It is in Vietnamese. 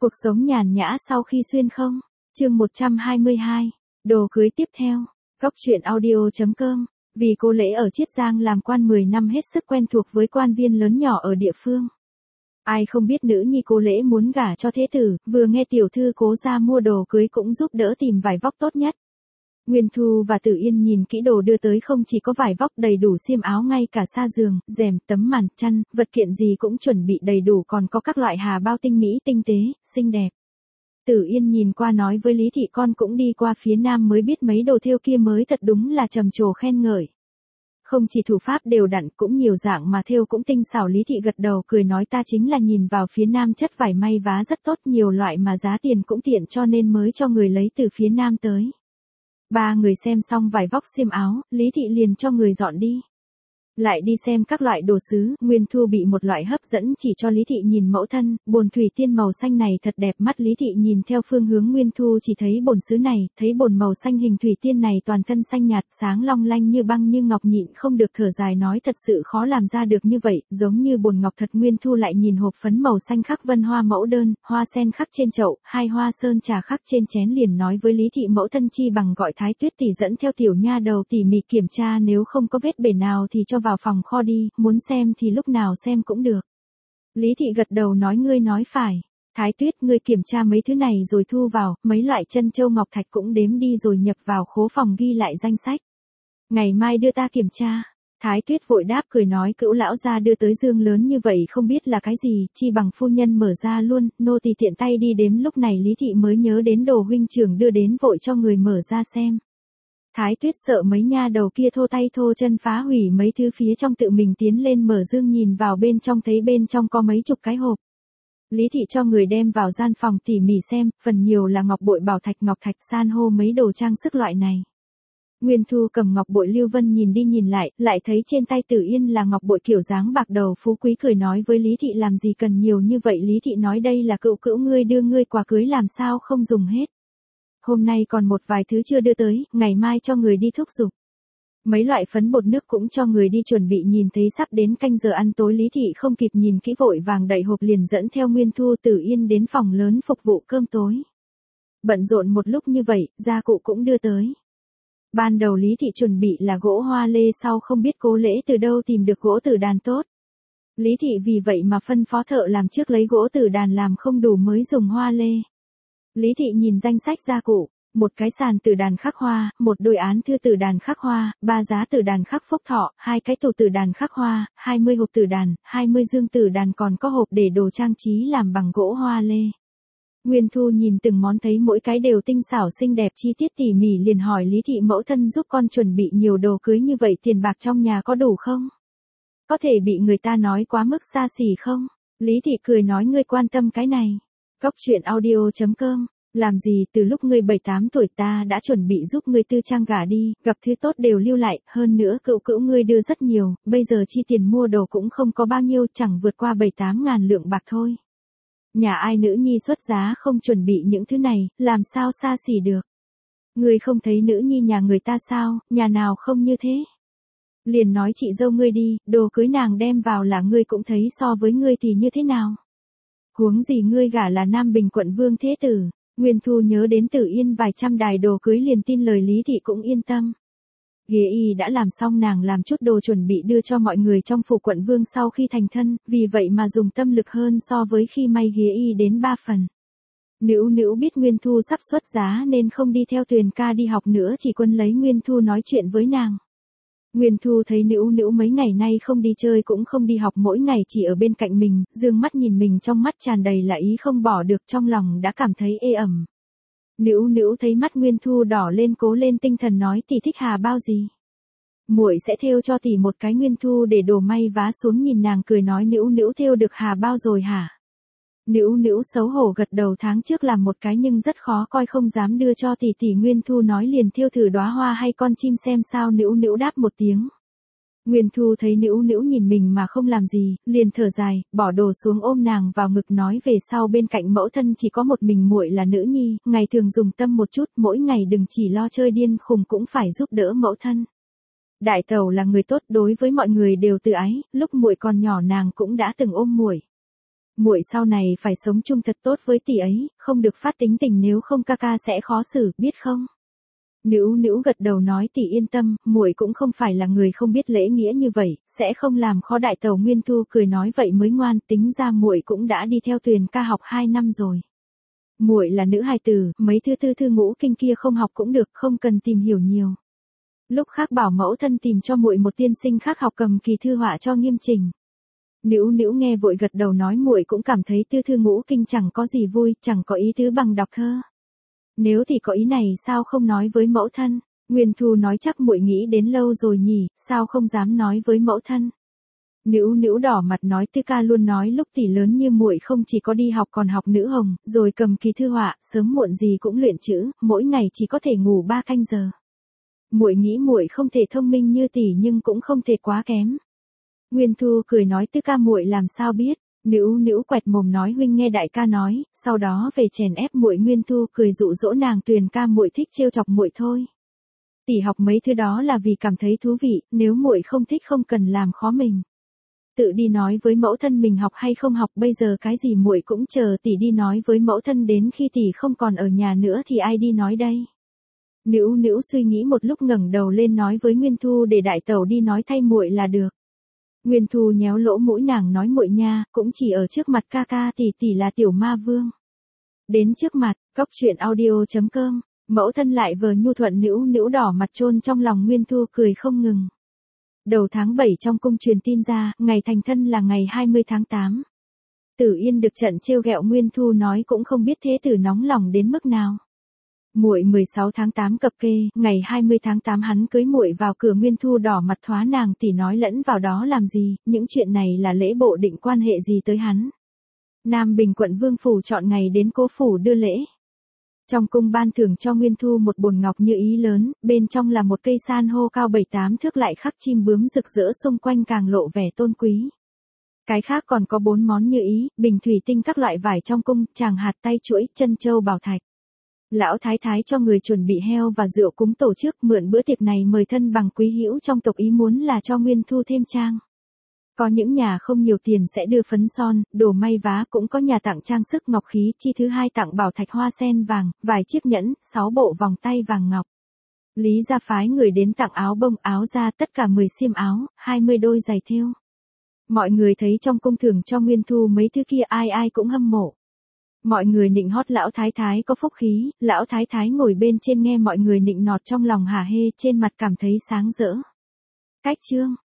Cuộc sống nhàn nhã sau khi xuyên không? Chương 122. Đồ cưới tiếp theo. Góc truyện audio.com. Vì cô Lễ ở Chiết Giang làm quan 10 năm hết sức quen thuộc với quan viên lớn nhỏ ở địa phương. Ai không biết nữ nhi cô Lễ muốn gả cho thế tử, vừa nghe tiểu thư Cố gia mua đồ cưới cũng giúp đỡ tìm vải vóc tốt nhất. Nguyên Thu và Tử Yên nhìn kỹ đồ đưa tới, không chỉ có vải vóc đầy đủ xiêm áo, ngay cả sa giường, rèm, tấm màn, chăn, vật kiện gì cũng chuẩn bị đầy đủ, còn có các loại hà bao tinh mỹ, tinh tế, xinh đẹp. Tử Yên nhìn qua nói với Lý Thị, con cũng đi qua phía Nam mới biết mấy đồ thêu kia mới thật đúng là trầm trồ khen ngợi. Không chỉ thủ pháp đều đặn, cũng nhiều dạng mà thêu cũng tinh xảo. Lý Thị gật đầu cười nói, ta chính là nhìn vào phía Nam chất vải may vá rất tốt, nhiều loại mà giá tiền cũng tiện, cho nên mới cho người lấy từ phía Nam tới. Ba người xem xong vải vóc xiêm áo, Lý Thị liền cho người dọn đi. Lại đi xem các loại đồ sứ, Nguyên Thu bị một loại hấp dẫn, chỉ cho Lý Thị nhìn mẫu thân, bồn thủy tiên màu xanh này thật đẹp mắt. Lý Thị nhìn theo phương hướng Nguyên Thu chỉ thấy bồn sứ này, thấy bồn màu xanh hình thủy tiên này toàn thân xanh nhạt, sáng long lanh như băng như ngọc, nhịn không được thở dài nói thật sự khó làm ra được như vậy, giống như bồn ngọc thật. Nguyên Thu lại nhìn hộp phấn màu xanh khắc vân hoa mẫu đơn, hoa sen khắc trên chậu, hai hoa sơn trà khắc trên chén, liền nói với Lý Thị, mẫu thân chi bằng gọi Thái Tuyết tỷ dẫn theo tiểu nha đầu tỉ mỉ kiểm tra, nếu không có vết bể nào thì cho vào phòng kho đi, muốn xem thì lúc nào xem cũng được. Lý Thị gật đầu nói, ngươi nói phải. Thái Tuyết, ngươi kiểm tra mấy thứ này rồi thu vào, mấy loại chân châu ngọc thạch cũng đếm đi rồi nhập vào khố phòng ghi lại danh sách. Ngày mai đưa ta kiểm tra. Thái Tuyết vội đáp cười nói, cữu lão gia đưa tới dương lớn như vậy không biết là cái gì, chi bằng phu nhân mở ra luôn, nô tỳ tiện tay đi đếm. Lúc này Lý Thị mới nhớ đến đồ huynh trưởng đưa đến, vội cho người mở ra xem. Thái Tuyết sợ mấy nha đầu kia thô tay thô chân phá hủy mấy thứ phía trong, tự mình tiến lên mở dương nhìn vào bên trong, thấy bên trong có mấy chục cái hộp. Lý Thị cho người đem vào gian phòng tỉ mỉ xem, phần nhiều là ngọc bội, bảo thạch, ngọc thạch, san hô, mấy đồ trang sức loại này. Nguyên Thu cầm ngọc bội Lưu Vân nhìn đi nhìn lại thấy trên tay Tử Yên là ngọc bội kiểu dáng bạc đầu phú quý, cười nói với Lý Thị, làm gì cần nhiều như vậy. Lý Thị nói, đây là cữu cữu ngươi đưa ngươi quà cưới, làm sao không dùng hết. Hôm nay còn một vài thứ chưa đưa tới, ngày mai cho người đi thúc giục. Mấy loại phấn bột nước cũng cho người đi chuẩn bị. Nhìn thấy sắp đến canh giờ ăn tối, Lý Thị không kịp nhìn kỹ, vội vàng đậy hộp liền dẫn theo Nguyên Thu, Tử Yên đến phòng lớn phục vụ cơm tối. Bận rộn một lúc như vậy, gia cụ cũng đưa tới. Ban đầu Lý Thị chuẩn bị là gỗ hoa lê, sau không biết Cố Lễ từ đâu tìm được gỗ tử đàn tốt. Lý Thị vì vậy mà phân phó thợ làm trước lấy gỗ tử đàn làm không đủ mới dùng hoa lê. Lý Thị nhìn danh sách gia cụ, một cái sàn tử đàn khắc hoa, một đôi án thư tử đàn khắc hoa, 3 giá tử đàn khắc phúc thọ, 2 cái tủ tử đàn khắc hoa, 20 hộp tử đàn, 20 dương tử đàn, còn có hộp để đồ trang trí làm bằng gỗ hoa lê. Nguyên Thu nhìn từng món thấy mỗi cái đều tinh xảo xinh đẹp, chi tiết tỉ mỉ, liền hỏi Lý Thị, mẫu thân giúp con chuẩn bị nhiều đồ cưới như vậy, tiền bạc trong nhà có đủ không? Có thể bị người ta nói quá mức xa xỉ không? Lý Thị cười nói, ngươi quan tâm cái này. Góc truyện audio.com. Làm gì, từ lúc ngươi 7-8 tuổi ta đã chuẩn bị giúp ngươi tư trang gả đi, gặp thứ tốt đều lưu lại, hơn nữa cữu cữu ngươi đưa rất nhiều, bây giờ chi tiền mua đồ cũng không có bao nhiêu, chẳng vượt qua 7-8 ngàn lượng bạc thôi. Nhà ai nữ nhi xuất giá không chuẩn bị những thứ này, làm sao xa xỉ được. Ngươi không thấy nữ nhi nhà người ta sao, nhà nào không như thế. Liền nói chị dâu ngươi đi, đồ cưới nàng đem vào là ngươi cũng thấy, so với ngươi thì như thế nào. Huống gì ngươi gả là Nam Bình quận vương thế tử. Nguyên Thu nhớ đến Tử Yên vài trăm đài đồ cưới liền tin lời Lý Thị cũng yên tâm. Ghế y đã làm xong, nàng làm chút đồ chuẩn bị đưa cho mọi người trong phủ quận vương sau khi thành thân, vì vậy mà dùng tâm lực hơn so với khi may ghế y đến 3 phần. Nữu Nữu biết Nguyên Thu sắp xuất giá nên không đi theo Tuyền ca đi học nữa, chỉ quân lấy Nguyên Thu nói chuyện với nàng. Nguyên Thu thấy Nữu Nữu mấy ngày nay không đi chơi cũng không đi học, mỗi ngày chỉ ở bên cạnh mình, dương mắt nhìn mình, trong mắt tràn đầy là ý không bỏ được, trong lòng đã cảm thấy ê ẩm. Nữu Nữu thấy mắt Nguyên Thu đỏ lên, cố lên tinh thần nói, tỷ thích hà bao gì? Muội sẽ thêu cho tỷ một cái. Nguyên Thu để đồ may vá xuống nhìn nàng cười nói, Nữu Nữu thêu được hà bao rồi hả? Nữu Nữu xấu hổ gật đầu, tháng trước làm một cái nhưng rất khó coi, không dám đưa cho tỷ tỷ. Nguyên Thu nói, liền thêu thử đóa hoa hay con chim xem sao. Nữu Nữu đáp một tiếng. Nguyên Thu thấy Nữu Nữu nhìn mình mà không làm gì, liền thở dài, bỏ đồ xuống ôm nàng vào ngực nói, về sau bên cạnh mẫu thân chỉ có một mình muội là nữ nhi, ngày thường dùng tâm một chút, mỗi ngày đừng chỉ lo chơi điên khùng, cũng phải giúp đỡ mẫu thân. Đại tẩu là người tốt, đối với mọi người đều từ ái, lúc muội còn nhỏ nàng cũng đã từng ôm muội. Muội sau này phải sống chung thật tốt với tỷ ấy, không được phát tính tình nếu không ca ca sẽ khó xử, biết không? Nữu Nữu gật đầu nói tỷ yên tâm, muội cũng không phải là người không biết lễ nghĩa như vậy, sẽ không làm khó đại tẩu. Nguyên Thu cười nói vậy mới ngoan, tính ra muội cũng đã đi theo Tuyền ca học 2 năm rồi. Muội là nữ hài tử, mấy thư ngũ kinh kia không học cũng được, không cần tìm hiểu nhiều. Lúc khác bảo mẫu thân tìm cho muội một tiên sinh khác học cầm kỳ thư họa cho nghiêm chỉnh. Nữu Nữu nghe vội gật đầu nói muội cũng cảm thấy thư ngũ kinh chẳng có gì vui, chẳng có ý tứ bằng đọc thơ. Nếu thì có ý này sao không nói với mẫu thân? Nguyên Thu nói chắc muội nghĩ đến lâu rồi nhỉ, sao không dám nói với mẫu thân? Nữu Nữu đỏ mặt nói Tư ca luôn nói lúc tỷ lớn như muội không chỉ có đi học còn học nữ hồng, rồi cầm kỳ thư họa, sớm muộn gì cũng luyện chữ, mỗi ngày chỉ có thể ngủ 3 canh giờ. Muội nghĩ muội không thể thông minh như tỷ nhưng cũng không thể quá kém. Nguyên Thu cười nói Tư ca muội làm sao biết? Nữu Nữu quẹt mồm nói huynh nghe đại ca nói, sau đó về chèn ép muội. Nguyên Thu cười dụ dỗ nàng Tuyền ca muội thích trêu chọc muội thôi. Tỷ học mấy thứ đó là vì cảm thấy thú vị, nếu muội không thích không cần làm khó mình. Tự đi nói với mẫu thân mình học hay không học, bây giờ cái gì muội cũng chờ tỷ đi nói với mẫu thân, đến khi tỷ không còn ở nhà nữa thì ai đi nói đây? Nữu Nữu suy nghĩ một lúc ngẩng đầu lên nói với Nguyên Thu để đại tẩu đi nói thay muội là được. Nguyên Thu nhéo lỗ mũi nàng nói muội nha, cũng chỉ ở trước mặt ca ca tỷ là tiểu ma vương. Đến trước mặt, cóc truyện audio.com, mẫu thân lại vờ nhu thuận. Nữu Nữu đỏ mặt chôn trong lòng. Nguyên Thu cười không ngừng. Đầu tháng 7 trong cung truyền tin ra, ngày thành thân là ngày 20 tháng 8. Tử Yên được trận trêu ghẹo. Nguyên Thu nói cũng không biết thế tử nóng lòng đến mức nào. Muội 16 tháng 8 cập kê, ngày 20 tháng 8 hắn cưới muội vào cửa. Nguyên Thu đỏ mặt thoá nàng tỷ nói lẫn vào đó làm gì, những chuyện này là lễ bộ định quan hệ gì tới hắn. Nam Bình quận Vương phủ chọn ngày đến Cố phủ đưa lễ. Trong cung ban thưởng cho Nguyên Thu một bồn ngọc như ý lớn, bên trong là một cây san hô cao 7-8 thước lại khắc chim bướm rực rỡ xung quanh càng lộ vẻ tôn quý. Cái khác còn có 4 món như ý, bình thủy tinh các loại vải trong cung, tràng hạt tay chuỗi, chân châu bảo thạch. Lão thái thái cho người chuẩn bị heo và rượu cúng tổ chức, mượn bữa tiệc này mời thân bằng quý hữu trong tộc, ý muốn là cho Nguyên Thu thêm trang. Có những nhà không nhiều tiền sẽ đưa phấn son, đồ may vá, cũng có nhà tặng trang sức ngọc khí, chi thứ hai tặng bảo thạch hoa sen vàng, vài chiếc nhẫn, 6 bộ vòng tay vàng ngọc. Lý gia phái người đến tặng áo bông, áo da, tất cả 10 xiêm áo, 20 đôi giày thêu. Mọi người thấy trong cung thưởng cho Nguyên Thu mấy thứ kia ai ai cũng hâm mộ. Mọi người nịnh hót lão thái thái có phúc khí, lão thái thái ngồi bên trên nghe mọi người nịnh nọt trong lòng hả hê, trên mặt cảm thấy sáng rỡ. Cách chương